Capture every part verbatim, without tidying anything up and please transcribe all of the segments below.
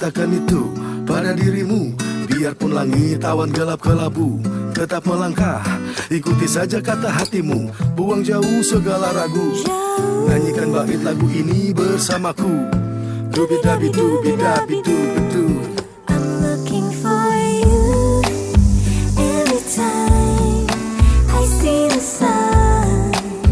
katakan itu pada dirimu. Biarpun langit awan gelap kelabu, tetap melangkah, ikuti saja kata hatimu. Buang jauh segala ragu, nyanyikan bait lagu ini bersamaku. Dubi-dabi dubi-dabi dubi-du. I'm looking for you every time I see the sun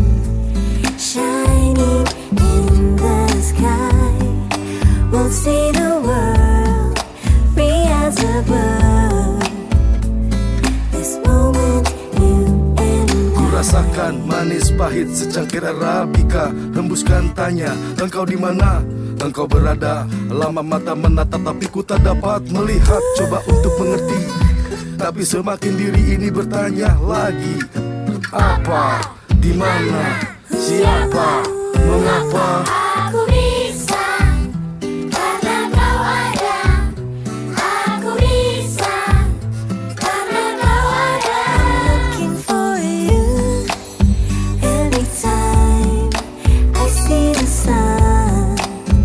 shining in the sky. We'll see the world free as a bird. This moment you and I. Ku rasakan manis pahit secangkir Arabica. Hembuskan tanya, engkau di mana? Engkau berada, lama mata menatap tapi ku tak dapat melihat. Coba untuk mengerti, tapi semakin diri ini bertanya lagi. Apa, di mana, siapa, mengapa? Aku bisa karena kau ada. Aku bisa karena kau ada. I'm looking for you every time I see the sun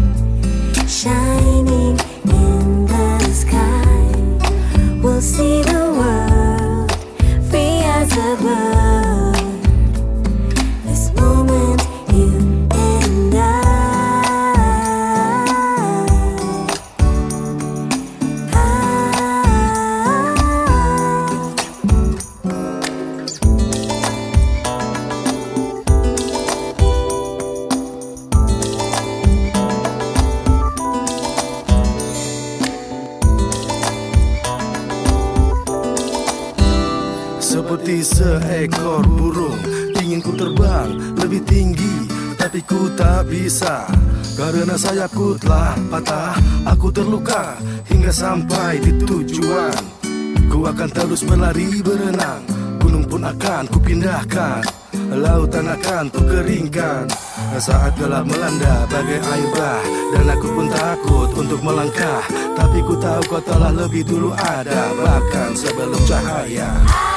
shining in the sky. We'll see the world free as a bird. This moment you and I. Seperti seekor burung, ingin ku terbang lebih tinggi, tapi ku tak bisa. Karena sayapku telah patah, aku terluka hingga sampai di tujuan. Ku akan terus berlari berenang, gunung pun akan ku pindahkan, lautan akan ku keringkan. Saat gelap melanda bagai air bah, dan aku pun takut untuk melangkah. Tapi ku tahu kau telah lebih dulu ada, bahkan sebelum cahaya.